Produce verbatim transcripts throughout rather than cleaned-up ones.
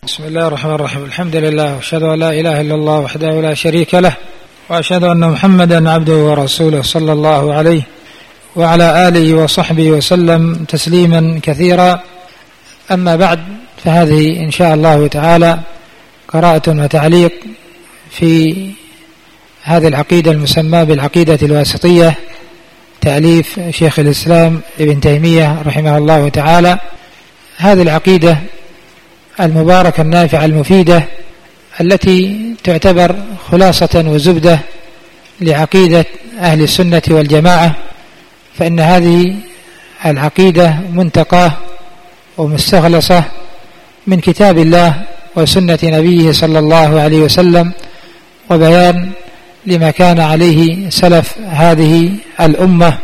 بسم الله الرحمن الرحيم. الحمد لله وأشهد أن لا إله إلا الله وحده لا شريك له، وأشهد أن محمدا عبده ورسوله صلى الله عليه وعلى آله وصحبه وسلم تسليما كثيرا. أما بعد، فهذه إن شاء الله تعالى قراءة وتعليق في هذه العقيدة المسمى بالعقيدة الواسطية، تأليف شيخ الإسلام ابن تيمية رحمه الله تعالى. هذه العقيدة المباركة النافعة المفيدة التي تعتبر خلاصة وزبدة لعقيدة أهل السنة والجماعة، فإن هذه العقيدة منتقاة ومستخلصة من كتاب الله وسنة نبيه صلى الله عليه وسلم، وبيان لما كان عليه سلف هذه الأمة.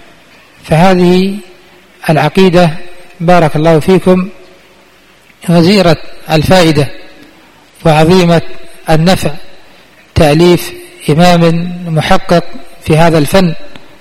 فهذه العقيدة بارك الله فيكم غزيرة الفائدة وعظيمة النفع، تأليف إمام محقق في هذا الفن.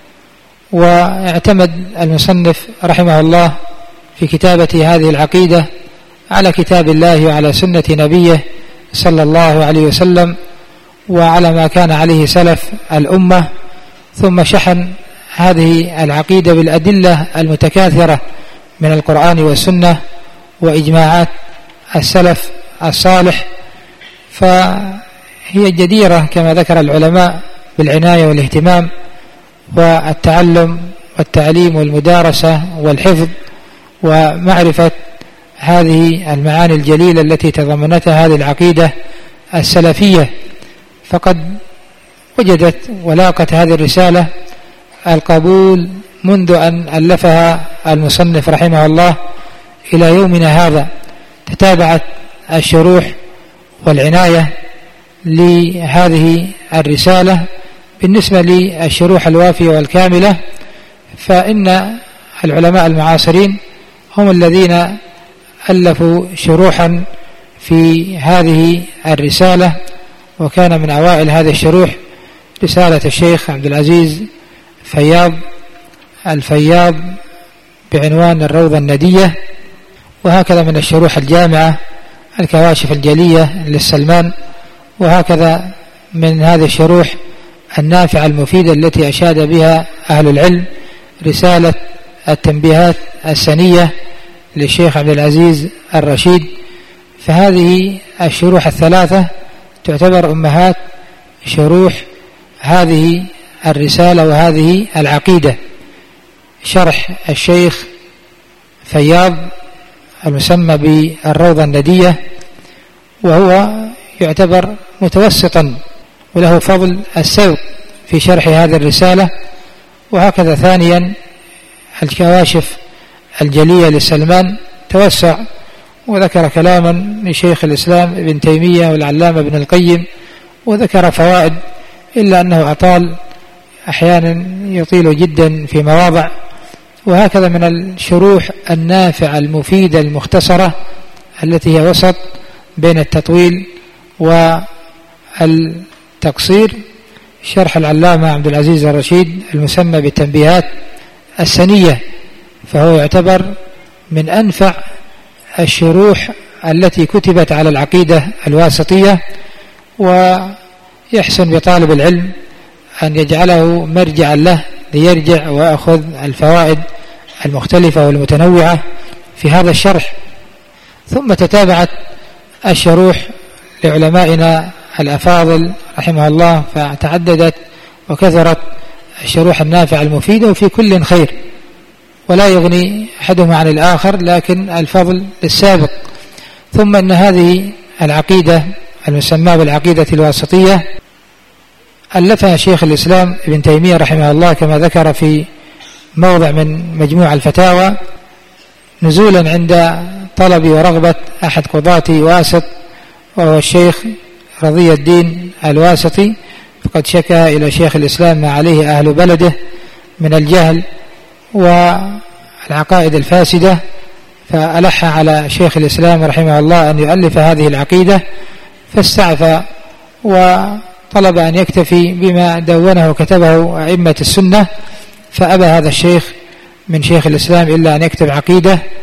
واعتمد المصنف رحمه الله في كتابة هذه العقيدة على كتاب الله وعلى سنة نبيه صلى الله عليه وسلم، وعلى ما كان عليه سلف الأمة، ثم شحن هذه العقيدة بالأدلة المتكاثرة من القرآن والسنة وإجماعات السلف الصالح. فهي جديرة كما ذكر العلماء بالعناية والاهتمام والتعلم والتعليم والمدارسة والحفظ ومعرفة هذه المعاني الجليلة التي تضمنتها هذه العقيدة السلفية. فقد وجدت ولاقت هذه الرسالة القبول منذ أن ألفها المصنف رحمه الله إلى يومنا هذا. تتابعت الشروح والعناية لهذه الرسالة. بالنسبة للشروح الوافية والكاملة، فإن العلماء المعاصرين هم الذين ألفوا شروحا في هذه الرسالة، وكان من أوائل هذه الشروح رسالة الشيخ عبد العزيز فياض الفياض بعنوان الروضة الندية، وهكذا من الشروح الجامعة الكواشف الجلية للسلمان، وهكذا من هذه الشروح النافعة المفيدة التي أشاد بها أهل العلم رسالة التنبيهات السنية للشيخ عبد العزيز الرشيد. فهذه الشروح الثلاثة تعتبر أمهات شروح هذه الرسالة وهذه العقيدة. شرح الشيخ فياض المسمى بالروضة الندية، وهو يعتبر متوسطا وله فضل السبق في شرح هذه الرسالة. وهكذا ثانيا الكواشف الجلية للسلمان توسع وذكر كلاما لشيخ الإسلام ابن تيمية والعلامة ابن القيم، وذكر فوائد، إلا أنه أطال أحيانا يطيل جدا في مواضع. وهكذا من الشروح النافعة المفيدة المختصرة التي هي وسط بين التطويل والتقصير، شرح العلامة عبد العزيز الرشيد المسمى بالتنبيهات السنية، فهو يعتبر من أنفع الشروح التي كتبت على العقيدة الواسطية. ويحسن بطالب العلم أن يجعله مرجعا له ليرجع ويأخذ الفوائد المختلفة والمتنوعة في هذا الشرح. ثم تتابعت الشروح لعلمائنا الأفاضل رحمه الله، فتعددت وكثرت الشروح النافعة المفيدة، وفي كل خير ولا يغني أحدهما عن الآخر، لكن الفضل للسابق. ثم أن هذه العقيدة المسمى بالعقيدة الواسطية ألفها شيخ الإسلام ابن تيمية رحمه الله كما ذكر في موضع من مجموع الفتاوى، نزولا عند طلب ورغبة أحد قضاة واسط، وهو الشيخ رضي الدين الواسطي، فقد شكى إلى شيخ الإسلام ما عليه أهل بلده من الجهل والعقائد الفاسدة، فألح على شيخ الإسلام رحمه الله أن يؤلف هذه العقيدة، فاستعفى وطلب أن يكتفي بما دونه وكتبه أئمة السنة. فأبى هذا الشيخ من شيخ الإسلام إلا أن يكتب عقيدة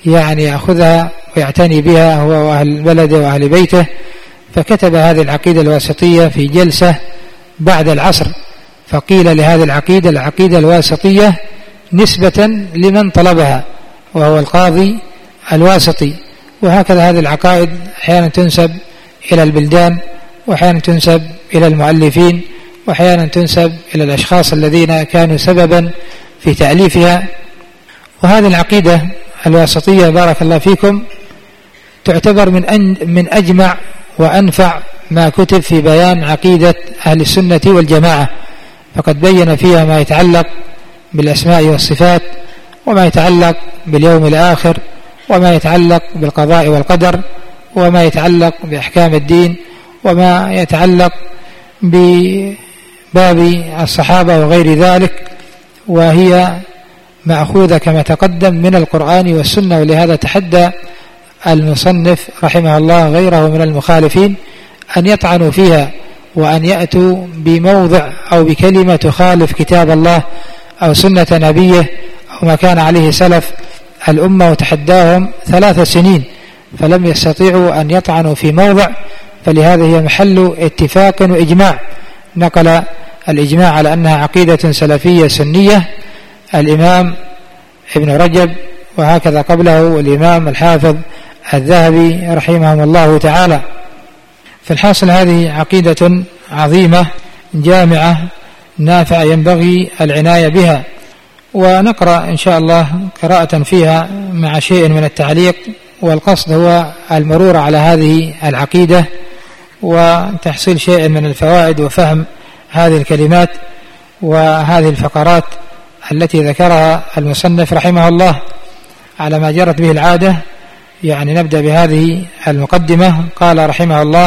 يعني يأخذها ويعتني بها هو وأهل بلده وأهل بيته، فكتب هذه العقيدة الواسطية في جلسة بعد العصر، فقيل لهذه العقيدة العقيدة الواسطية نسبة لمن طلبها وهو القاضي الواسطي. وهكذا هذه العقائد أحيانا تنسب إلى البلدان، وأحيانا تنسب إلى المؤلفين، وأحيانا تنسب إلى الأشخاص الذين كانوا سببا في تأليفها. وهذه العقيدة الواسطية بارك الله فيكم تعتبر من أن من أجمع وأنفع ما كتب في بيان عقيدة أهل السنة والجماعة، فقد بين فيها ما يتعلق بالأسماء والصفات، وما يتعلق باليوم الآخر، وما يتعلق بالقضاء والقدر، وما يتعلق بأحكام الدين، وما يتعلق بباب الصحابة وغير ذلك، وهي مأخوذة كما تقدم من القرآن والسنة. ولهذا تحدى المصنف رحمه الله غيره من المخالفين أن يطعنوا فيها وأن يأتوا بموضع أو بكلمة تخالف كتاب الله أو سنة نبيه أو ما كان عليه سلف الأمة، وتحداهم ثلاث سنين فلم يستطيعوا أن يطعنوا في موضع، فلهذا هي محل اتفاق وإجماع. نقل الإجماع على أنها عقيدة سلفية سنية الإمام ابن رجب، وهكذا قبله الإمام الحافظ الذهبي رحمهم الله تعالى. في الحاصل هذه عقيدة عظيمة جامعة نافعة ينبغي العناية بها، ونقرأ إن شاء الله قراءة فيها مع شيء من التعليق، والقصد هو المرور على هذه العقيدة وتحصيل شيء من الفوائد وفهم هذه الكلمات وهذه الفقرات التي ذكرها المصنف رحمه الله على ما جرت به العادة. يعني نبدأ بهذه المقدمة. قال رحمه الله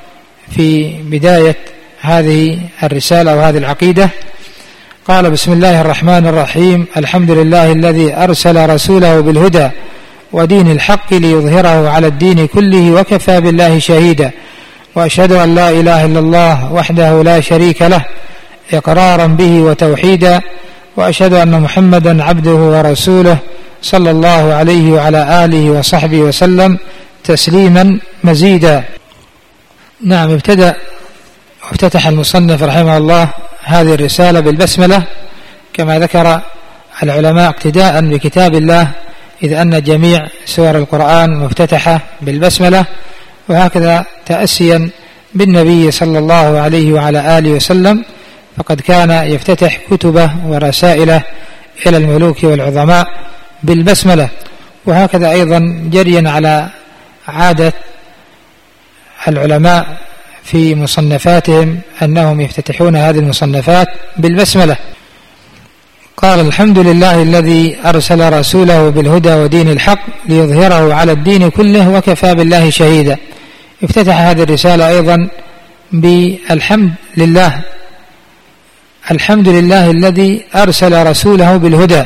في بداية هذه الرسالة وهذه العقيدة، قال: بسم الله الرحمن الرحيم، الحمد لله الذي أرسل رسوله بالهدى ودين الحق ليظهره على الدين كله وكفى بالله شهيدا، وأشهد أن لا إله إلا الله وحده لا شريك له إقرارا به وتوحيدا، وأشهد أن محمدا عبده ورسوله صلى الله عليه وعلى آله وصحبه وسلم تسليما مزيدا. نعم، ابتدأ وافتتح المصنف رحمه الله هذه الرسالة بالبسملة كما ذكر العلماء اقتداء بكتاب الله، إذ أن جميع سور القرآن مفتتحة بالبسملة، وهكذا تأسيا بالنبي صلى الله عليه وعلى آله وسلم، فقد كان يفتتح كتبه ورسائله إلى الملوك والعظماء بالبسملة. وهكذا أيضا جريا على عادة العلماء في مصنفاتهم أنهم يفتتحون هذه المصنفات بالبسملة. قال: الحمد لله الذي أرسل رسوله بالهدى ودين الحق ليظهره على الدين كله وكفى بالله شهيدا. افتتح هذه الرسالة أيضا بالحمد لله، الحمد لله الذي أرسل رسوله بالهدى.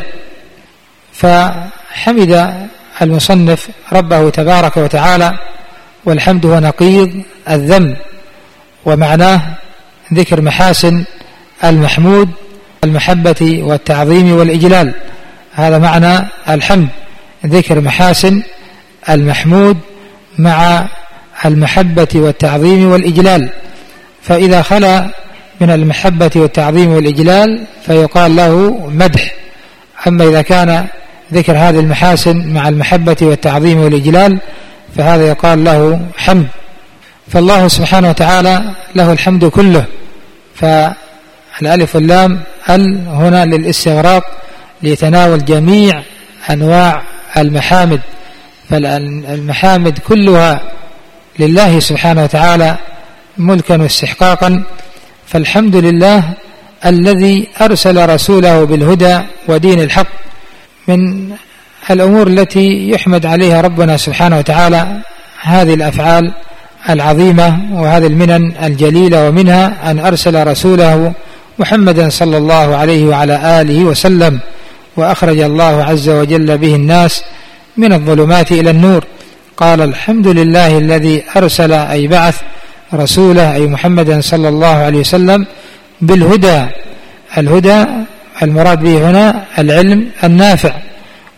فحمد المصنف ربه تبارك وتعالى، والحمد هو نقيض الذم، ومعناه ذكر محاسن المحمود، المحبة والتعظيم والإجلال. هذا معنى الحمد، ذكر محاسن المحمود مع المحبة والتعظيم والإجلال. فإذا خلا من المحبة والتعظيم والإجلال فيقال له مدح، أما إذا كان ذكر هذه المحاسن مع المحبة والتعظيم والإجلال فهذا يقال له حمد. فالله سبحانه وتعالى له الحمد كله، فالألف واللام ال هنا للاستغراق ليتناول جميع أنواع المحامد، فالمحامد كلها لله سبحانه وتعالى ملكا واستحقاقا. فالحمد لله الذي أرسل رسوله بالهدى ودين الحق. من الأمور التي يحمد عليها ربنا سبحانه وتعالى هذه الأفعال العظيمة وهذه المنن الجليلة، ومنها أن أرسل رسوله محمدا صلى الله عليه وعلى آله وسلم، وأخرج الله عز وجل به الناس من الظلمات إلى النور. قال: الحمد لله الذي أرسل أي بعث رسوله أي محمدا صلى الله عليه وسلم بالهدى. الهدى المراد به هنا العلم النافع،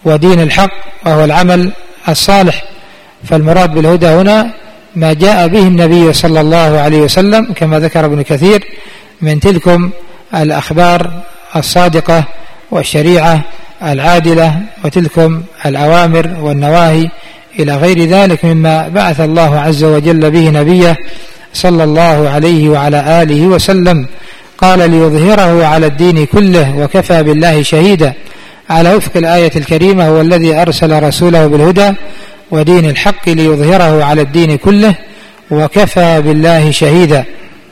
ودين الحق، وهو العمل الصالح. فالمراد بالهدى هنا ما جاء به النبي صلى الله عليه وسلم كما ذكر ابن كثير من تلكم الأخبار الصادقة والشريعة العادلة وتلكم الأوامر والنواهي إلى غير ذلك مما بعث الله عز وجل به نبيه صلى الله عليه وعلى آله وسلم. قال ليظهره على الدين كله وكفى بالله شهيدا، على وفق الآية الكريمة: هو الذي أرسل رسوله بالهدى ودين الحق ليظهره على الدين كله وكفى بالله شهيدا.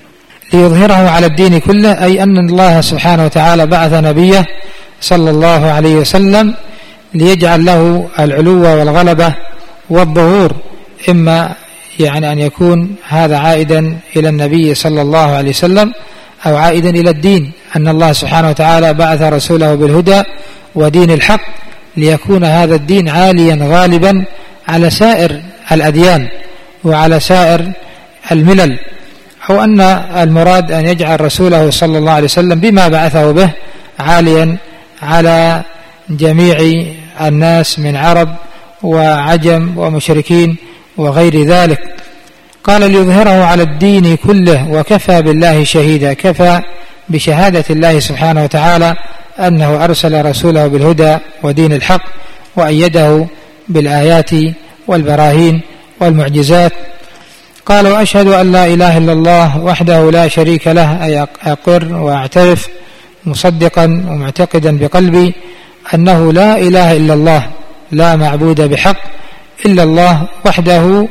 ليظهره على الدين كله أي أن الله سبحانه وتعالى بعث نبيه صلى الله عليه وسلم ليجعل له العلو والغلبة والظهور، إما يعني أن يكون هذا عائدا إلى النبي صلى الله عليه وسلم أو عائدا إلى الدين، أن الله سبحانه وتعالى بعث رسوله بالهدى ودين الحق ليكون هذا الدين عاليا غالبا على سائر الأديان وعلى سائر الملل، أو أن المراد أن يجعل رسوله صلى الله عليه وسلم بما بعثه به عاليا على جميع الناس من عرب وعجم ومشركين وغير ذلك. قال ليظهره على الدين كله وكفى بالله شهيدا، كفى بشهادة الله سبحانه وتعالى أنه أرسل رسوله بالهدى ودين الحق وأيده بالآيات والبراهين والمعجزات. قال وأشهد أن لا إله إلا الله وحده لا شريك له، أي أقر وأعترف مصدقا ومعتقدا بقلبي أنه لا إله إلا الله، لا معبود بحق إلا الله وحده.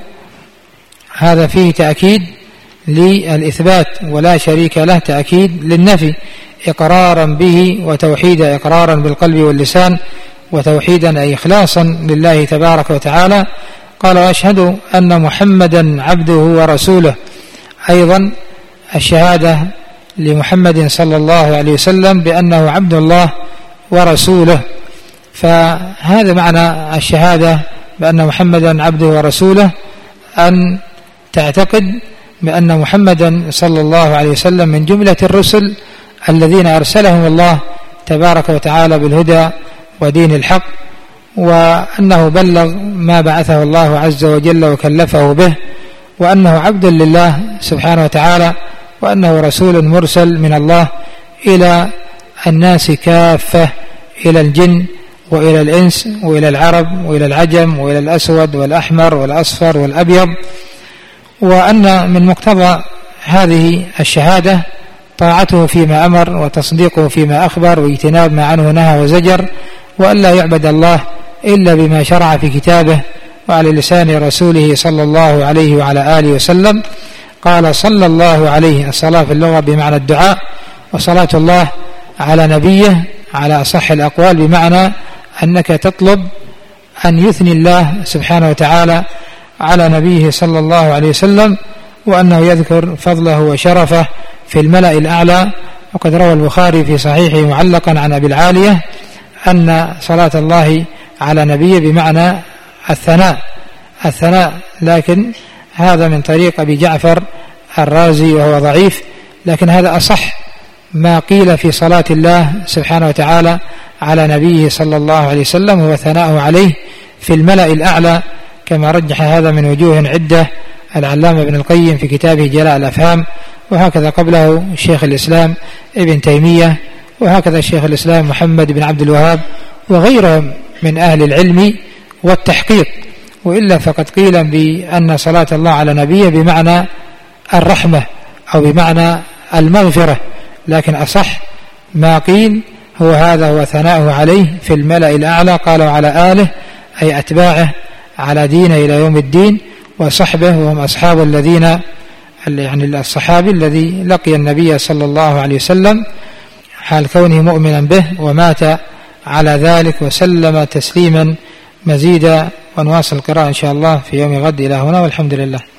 هذا فيه تأكيد للإثبات، ولا شريك له تأكيد للنفي، إقرارا به وتوحيدا، إقرارا بالقلب واللسان وتوحيدا أي إخلاصا لله تبارك وتعالى. قال وأشهد أن محمدا عبده ورسوله، أيضا الشهادة لمحمد صلى الله عليه وسلم بأنه عبد الله ورسوله. فهذا معنى الشهادة بأن محمدا عبده ورسوله، أن تعتقد بأن محمدا صلى الله عليه وسلم من جملة الرسل الذين أرسلهم الله تبارك وتعالى بالهدى ودين الحق، وأنه بلغ ما بعثه الله عز وجل وكلفه به، وأنه عبد لله سبحانه وتعالى، وأنه رسول مرسل من الله إلى الناس كافة، إلى الجن وإلى الإنس وإلى العرب وإلى العجم وإلى الأسود والأحمر والأصفر والأبيض. وأن من مقتضى هذه الشهادة طاعته فيما أمر وتصديقه فيما أخبر واجتناب ما عنه نهى وزجر، وأن لا يعبد الله إلا بما شرع في كتابه وعلى لسان رسوله صلى الله عليه وعلى آله وسلم. قال صلى الله عليه، الصلاة في اللغة بمعنى الدعاء، وصلاة الله على نبيه على أصح الأقوال بمعنى أنك تطلب أن يثني الله سبحانه وتعالى على نبيه صلى الله عليه وسلم، وأنه يذكر فضله وشرفه في الملأ الأعلى. وقد روى البخاري في صحيحه معلقا عن أبي العالية أن صلاة الله على نبيه بمعنى الثناء الثناء لكن هذا من طريق أبي جعفر الرازي وهو ضعيف، لكن هذا أصح ما قيل في صلاة الله سبحانه وتعالى على نبيه صلى الله عليه وسلم، هو ثناءه عليه في الملأ الأعلى، كما رجح هذا من وجوه عدة العلامة ابن القيم في كتابه جلاء الأفهام، وهكذا قبله الشيخ الإسلام ابن تيمية، وهكذا الشيخ الإسلام محمد بن عبد الوهاب وغيرهم من أهل العلم والتحقيق. وإلا فقد قيل بأن صلاة الله على نبيه بمعنى الرحمة أو بمعنى المغفرة، لكن أصح ما قيل هو هذا، هو ثناؤه عليه في الملأ الأعلى. قالوا على آله أي أتباعه على دينه إلى يوم الدين، وصحبه وهم أصحاب الذين يعني الصحابي الذي لقي النبي صلى الله عليه وسلم حال كونه مؤمنا به ومات على ذلك وسلم تسليما مزيدا. ونواصل القراءة إن شاء الله في يوم غد إلى هنا، والحمد لله.